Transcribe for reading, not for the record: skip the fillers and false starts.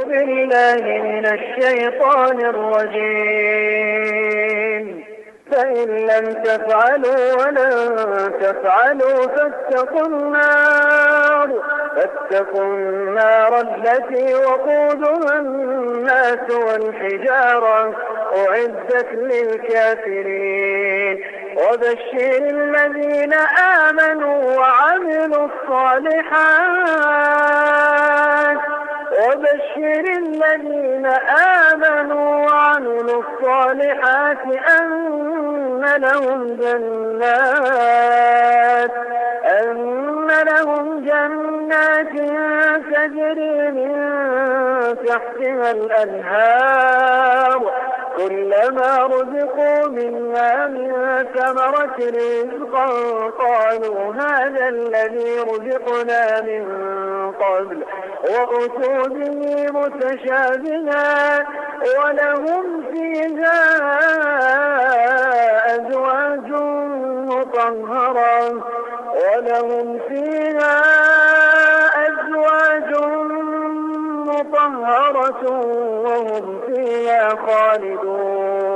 بالله من الشيطان الرجيم. فإن لم تفعلوا ولن تفعلوا فاتقوا النار التي وقودها الناس والحجارة أعدت للكافرين. وبشر الذين آمنوا وعملوا الصالحات أن لهم جنات تجري من تحتها الأنهار كلما رزقوا منها من ثمرة رزقا قالوا هذا الذي رزقنا من قبل وأتوا به متشابها ولهم فيها أزواج مطهرة وهم فيها خالدون.